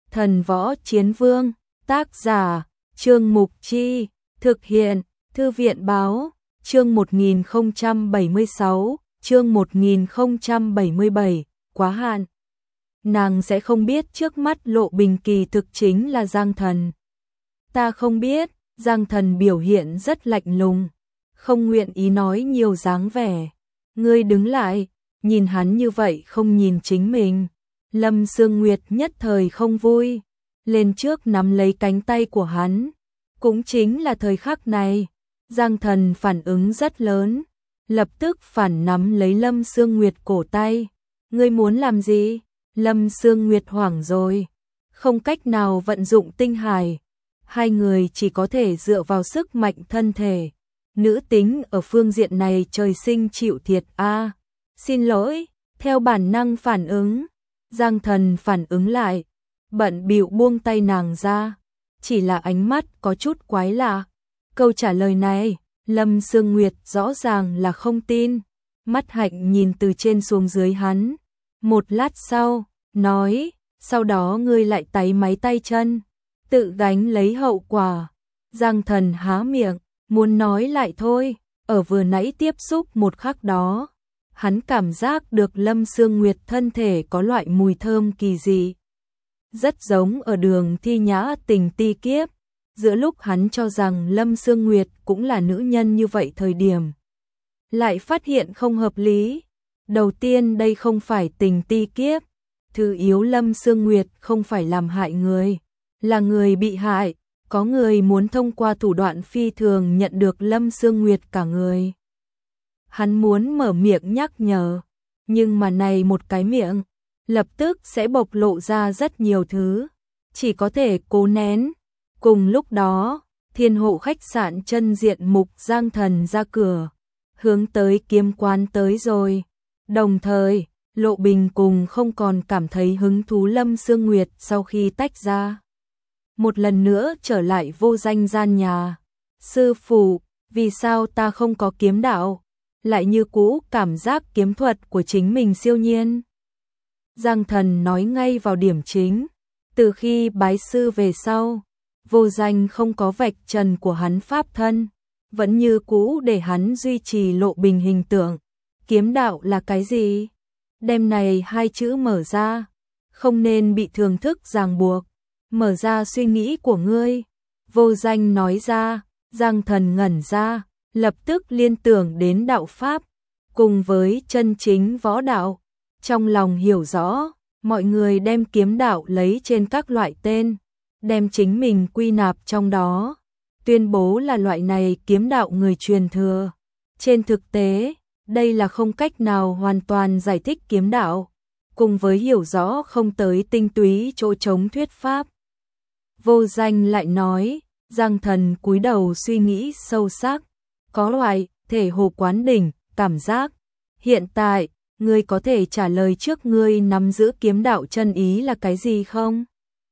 Thần Võ Chiến Vương, tác giả, Trương Mục Chi, thực hiện, Thư viện Báo, chương 1076, chương 1077, quá hạn. Nàng sẽ không biết trước mắt Lộ Bình kỳ thực chính là Giang Thần. Ta không biết, Giang Thần biểu hiện rất lạnh lùng, không nguyện ý nói nhiều dáng vẻ. Ngươi đứng lại, nhìn hắn như vậy không nhìn chính mình. Lâm Sương Nguyệt nhất thời không vui, lên trước nắm lấy cánh tay của hắn. Cũng chính là thời khắc này, Giang Thần phản ứng rất lớn, lập tức phản nắm lấy Lâm Sương Nguyệt cổ tay. Ngươi muốn làm gì? Lâm Sương Nguyệt hoảng rồi, không cách nào vận dụng tinh hải. Hai người chỉ có thể dựa vào sức mạnh thân thể. Nữ tính ở phương diện này trời sinh chịu thiệt a. Xin lỗi, theo bản năng phản ứng. Giang Thần phản ứng lại, bận bịu buông tay nàng ra, chỉ là ánh mắt có chút quái lạ. Câu trả lời này, Lâm Sương Nguyệt rõ ràng là không tin, mắt hạnh nhìn từ trên xuống dưới hắn. Một lát sau, nói, sau đó ngươi lại táy máy tay chân, tự gánh lấy hậu quả. Giang Thần há miệng, muốn nói lại thôi, ở vừa nãy tiếp xúc một khắc đó. Hắn cảm giác được Lâm Sương Nguyệt thân thể có loại mùi thơm kỳ dị. Rất giống ở Đường Thi Nhã Tình Ti Kiếp. Giữa lúc hắn cho rằng Lâm Sương Nguyệt cũng là nữ nhân như vậy thời điểm, lại phát hiện không hợp lý. Đầu tiên đây không phải tình ti kiếp. Thứ yếu, Lâm Sương Nguyệt không phải làm hại người, là người bị hại. Có người muốn thông qua thủ đoạn phi thường nhận được Lâm Sương Nguyệt cả người. Hắn muốn mở miệng nhắc nhở, nhưng mà này một cái miệng, lập tức sẽ bộc lộ ra rất nhiều thứ, chỉ có thể cố nén. Cùng lúc đó, Thiên Hộ khách sạn chân diện mục Giang Thần ra cửa, hướng tới Kiếm Quán tới rồi. Đồng thời, Lộ Bình cùng không còn cảm thấy hứng thú Lâm Sương Nguyệt sau khi tách ra. Một lần nữa trở lại Vô Danh gian nhà. Sư phụ, vì sao ta không có kiếm đạo? Lại như cũ cảm giác kiếm thuật của chính mình siêu nhiên. Giang Thần nói ngay vào điểm chính. Từ khi bái sư về sau, Vô Danh không có vạch trần của hắn pháp thân, vẫn như cũ để hắn duy trì Lộ Bình hình tượng. Kiếm đạo là cái gì? Đem này hai chữ mở ra, không nên bị thường thức ràng buộc. Mở ra suy nghĩ của ngươi. Vô Danh nói ra. Giang Thần ngẩn ra, lập tức liên tưởng đến đạo pháp, cùng với chân chính võ đạo. Trong lòng hiểu rõ, mọi người đem kiếm đạo lấy trên các loại tên, đem chính mình quy nạp trong đó, tuyên bố là loại này kiếm đạo người truyền thừa. Trên thực tế, đây là không cách nào hoàn toàn giải thích kiếm đạo, cùng với hiểu rõ không tới tinh túy chỗ trống thuyết pháp. Vô Danh lại nói. Giang Thần cúi đầu suy nghĩ sâu sắc, có loại thể hồ quán đỉnh cảm giác. Hiện tại, ngươi có thể trả lời trước ngươi nắm giữ kiếm đạo chân ý là cái gì không?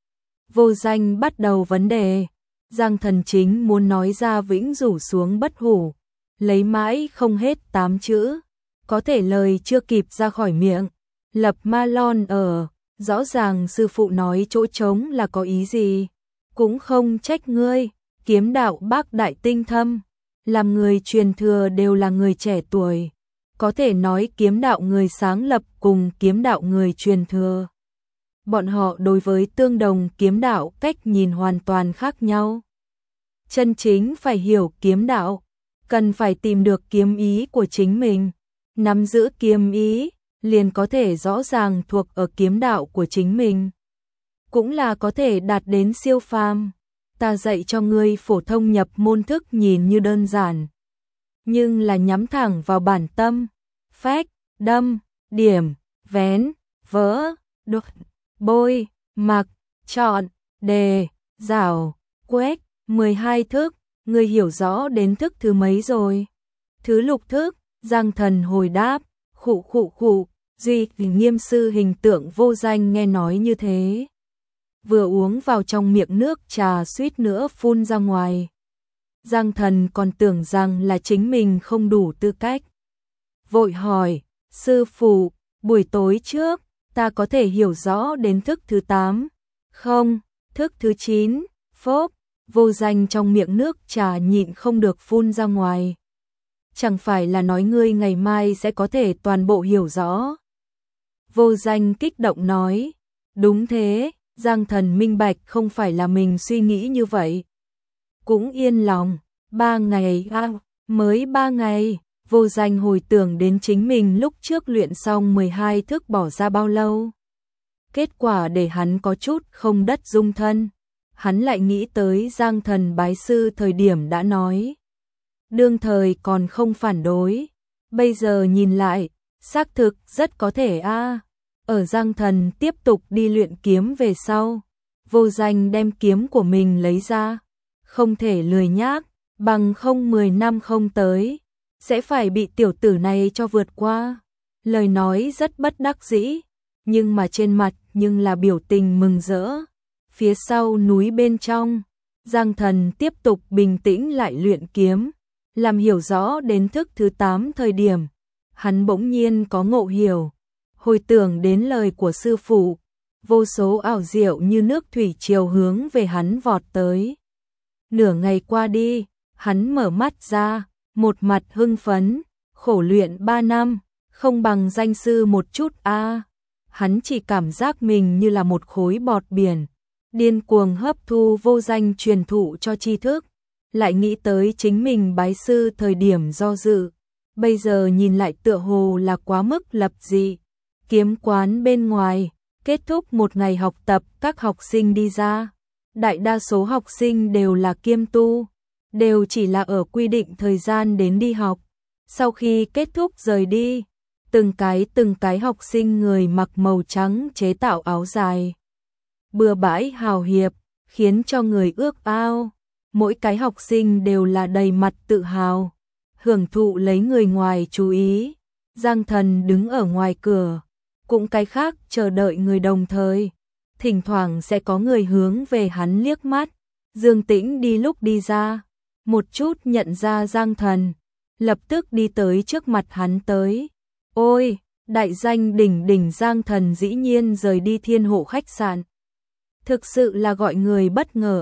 Vô Danh bắt đầu vấn đề. Giang Thần chính muốn nói ra vĩnh rủ xuống bất hủ, lấy mãi không hết 8 chữ, có thể lời chưa kịp ra khỏi miệng, lập ma lon ở. Rõ ràng sư phụ nói chỗ trống là có ý gì? Cũng không trách ngươi, kiếm đạo bác đại tinh thâm, làm người truyền thừa đều là người trẻ tuổi, có thể nói kiếm đạo người sáng lập cùng kiếm đạo người truyền thừa. Bọn họ đối với tương đồng kiếm đạo cách nhìn hoàn toàn khác nhau. Chân chính phải hiểu kiếm đạo, cần phải tìm được kiếm ý của chính mình, nắm giữ kiếm ý, liền có thể rõ ràng thuộc ở kiếm đạo của chính mình. Cũng là có thể đạt đến siêu phàm. Ta dạy cho ngươi phổ thông nhập môn thức nhìn như đơn giản, nhưng là nhắm thẳng vào bản tâm, phách, đâm, điểm, vén, vỡ, đột, bôi, mặc, chọn, đề, rảo, quét, 12 thức, ngươi hiểu rõ đến thức thứ mấy rồi? Thứ lục thức. Giang Thần hồi đáp, khụ khụ khụ. Duy Nghiêm sư hình tượng Vô Danh nghe nói như thế, vừa uống vào trong miệng nước trà suýt nữa phun ra ngoài. Giang Thần còn tưởng rằng là chính mình không đủ tư cách, vội hỏi, sư phụ, buổi tối trước, ta có thể hiểu rõ đến thức thứ 8, Không, thức thứ 9, phốp, Vô Danh trong miệng nước trà nhịn không được phun ra ngoài. Chẳng phải là nói ngươi ngày mai sẽ có thể toàn bộ hiểu rõ. Vô Danh kích động nói, đúng thế, Giang Thần minh bạch không phải là mình suy nghĩ như vậy. Cũng yên lòng, 3 ngày mới 3 ngày, Vô Danh hồi tưởng đến chính mình lúc trước luyện xong 12 thức bỏ ra bao lâu. Kết quả để hắn có chút không đất dung thân. Hắn lại nghĩ tới Giang Thần bái sư thời điểm đã nói. Đương thời còn không phản đối. Bây giờ nhìn lại, xác thực rất có thể Ở Giang Thần tiếp tục đi luyện kiếm về sau. Vô Danh đem kiếm của mình lấy ra. Không thể lười nhác, bằng không 10 năm không tới. Sẽ phải bị tiểu tử này cho vượt qua. Lời nói rất bất đắc dĩ. Nhưng mà trên mặt nhưng là biểu tình mừng rỡ. Phía sau núi bên trong, Giang Thần tiếp tục bình tĩnh lại luyện kiếm, làm hiểu rõ đến thức thứ 8 thời điểm. Hắn bỗng nhiên có ngộ hiểu, hồi tưởng đến lời của sư phụ, vô số ảo diệu như nước thủy triều hướng về hắn vọt tới. Nửa ngày qua đi, hắn mở mắt ra, một mặt hưng phấn, khổ luyện 3 năm, không bằng danh sư một chút Hắn chỉ cảm giác mình như là một khối bọt biển, điên cuồng hấp thu Vô Danh truyền thụ cho tri thức, lại nghĩ tới chính mình bái sư thời điểm do dự, bây giờ nhìn lại tựa hồ là quá mức lập dị. Kiếm quán bên ngoài, kết thúc một ngày học tập, các học sinh đi ra, đại đa số học sinh đều là kiêm tu, đều chỉ là ở quy định thời gian đến đi học, sau khi kết thúc rời đi. Từng cái học sinh người mặc màu trắng chế tạo áo dài, bừa bãi hào hiệp, khiến cho người ước ao. Mỗi cái học sinh đều là đầy mặt tự hào, hưởng thụ lấy người ngoài chú ý. Giang Thần đứng ở ngoài cửa, cũng cái khác chờ đợi người đồng thời. Thỉnh thoảng sẽ có người hướng về hắn liếc mắt. Dương Tĩnh đi lúc đi ra, một chút nhận ra Giang Thần, lập tức đi tới trước mặt hắn tới. Ôi, đại danh đỉnh đỉnh Giang Thần dĩ nhiên rời đi Thiên Hộ khách sạn. Thực sự là gọi người bất ngờ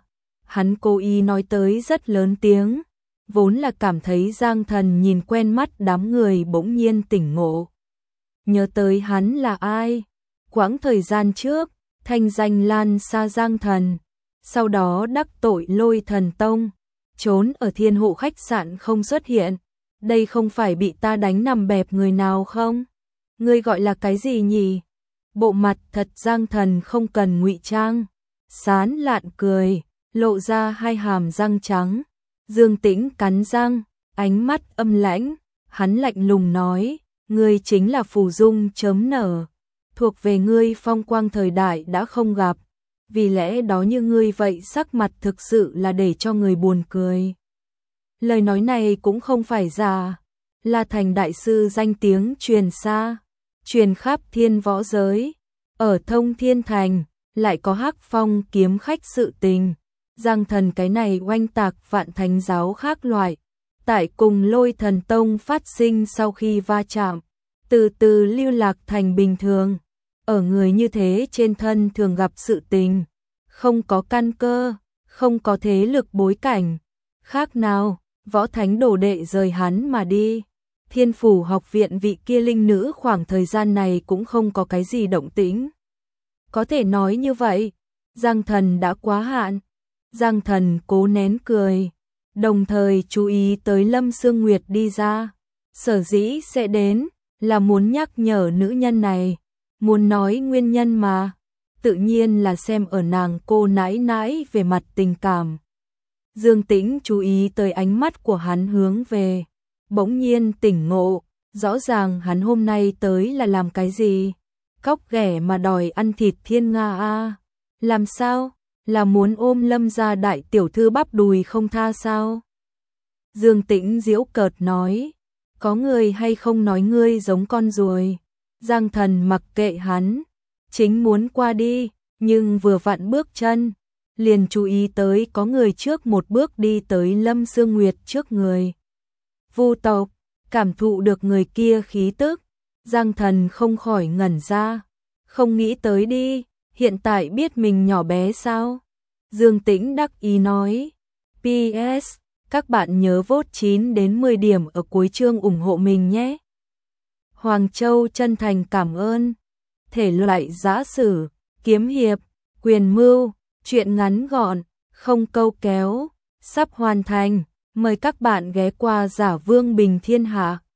Hắn cố ý nói tới rất lớn tiếng, vốn là cảm thấy Giang Thần nhìn quen mắt, đám người bỗng nhiên tỉnh ngộ. Nhớ tới hắn là ai? Quãng thời gian trước, thanh danh lan xa Giang Thần, sau đó đắc tội Lôi Thần Tông, trốn ở Thiên Hộ khách sạn không xuất hiện. Đây không phải bị ta đánh nằm bẹp người nào không? Ngươi gọi là cái gì nhỉ? Bộ mặt thật Giang Thần không cần ngụy trang, sán lạn cười, lộ ra hai hàm răng trắng. Dương Tĩnh cắn răng, ánh mắt âm lãnh, hắn lạnh lùng nói, ngươi chính là phù dung chấm nở, thuộc về ngươi phong quang thời đại đã không gặp, vì lẽ đó như ngươi vậy sắc mặt thực sự là để cho người buồn cười. Lời nói này cũng không phải giả, là thành đại sư danh tiếng truyền xa, truyền khắp thiên võ giới. Ở Thông Thiên Thành, lại có Hắc Phong kiếm khách sự tình. Giang Thần cái này oanh tạc vạn thánh giáo khác loại. Tại cùng Lôi Thần Tông phát sinh sau khi va chạm, từ từ lưu lạc thành bình thường. Ở người như thế trên thân thường gặp sự tình, không có căn cơ, không có thế lực bối cảnh. Khác nào, võ thánh đồ đệ rời hắn mà đi. Thiên Phủ học viện vị kia linh nữ khoảng thời gian này cũng không có cái gì động tĩnh. Có thể nói như vậy, Giang Thần đã quá hạn. Giang Thần cố nén cười, đồng thời chú ý tới Lâm Sương Nguyệt đi ra. Sở dĩ sẽ đến, là muốn nhắc nhở nữ nhân này, muốn nói nguyên nhân mà. Tự nhiên là xem ở nàng cô nãi nãi về mặt tình cảm. Dương Tĩnh chú ý tới ánh mắt của hắn hướng về, bỗng nhiên tỉnh ngộ, rõ ràng hắn hôm nay tới là làm cái gì? Cóc ghẻ mà đòi ăn thịt Thiên Nga làm sao? Là muốn ôm Lâm gia đại tiểu thư bắp đùi không tha sao? Dương Tĩnh giễu cợt nói, có người hay không nói ngươi giống con ruồi? Giang Thần mặc kệ hắn, chính muốn qua đi, nhưng vừa vặn bước chân, liền chú ý tới có người trước một bước đi tới Lâm Sương Nguyệt trước người. Vu tộc, cảm thụ được người kia khí tức, Giang Thần không khỏi ngẩn ra, không nghĩ tới đi, hiện tại biết mình nhỏ bé sao? Dương Tĩnh đắc ý nói. PS, các bạn nhớ vote 9 đến 10 điểm ở cuối chương ủng hộ mình nhé. Hoàng Châu chân thành cảm ơn. Thể loại giã sử, kiếm hiệp, quyền mưu, truyện ngắn gọn, không câu kéo, sắp hoàn thành. Mời các bạn ghé qua Giả Vương Bình Thiên Hạ.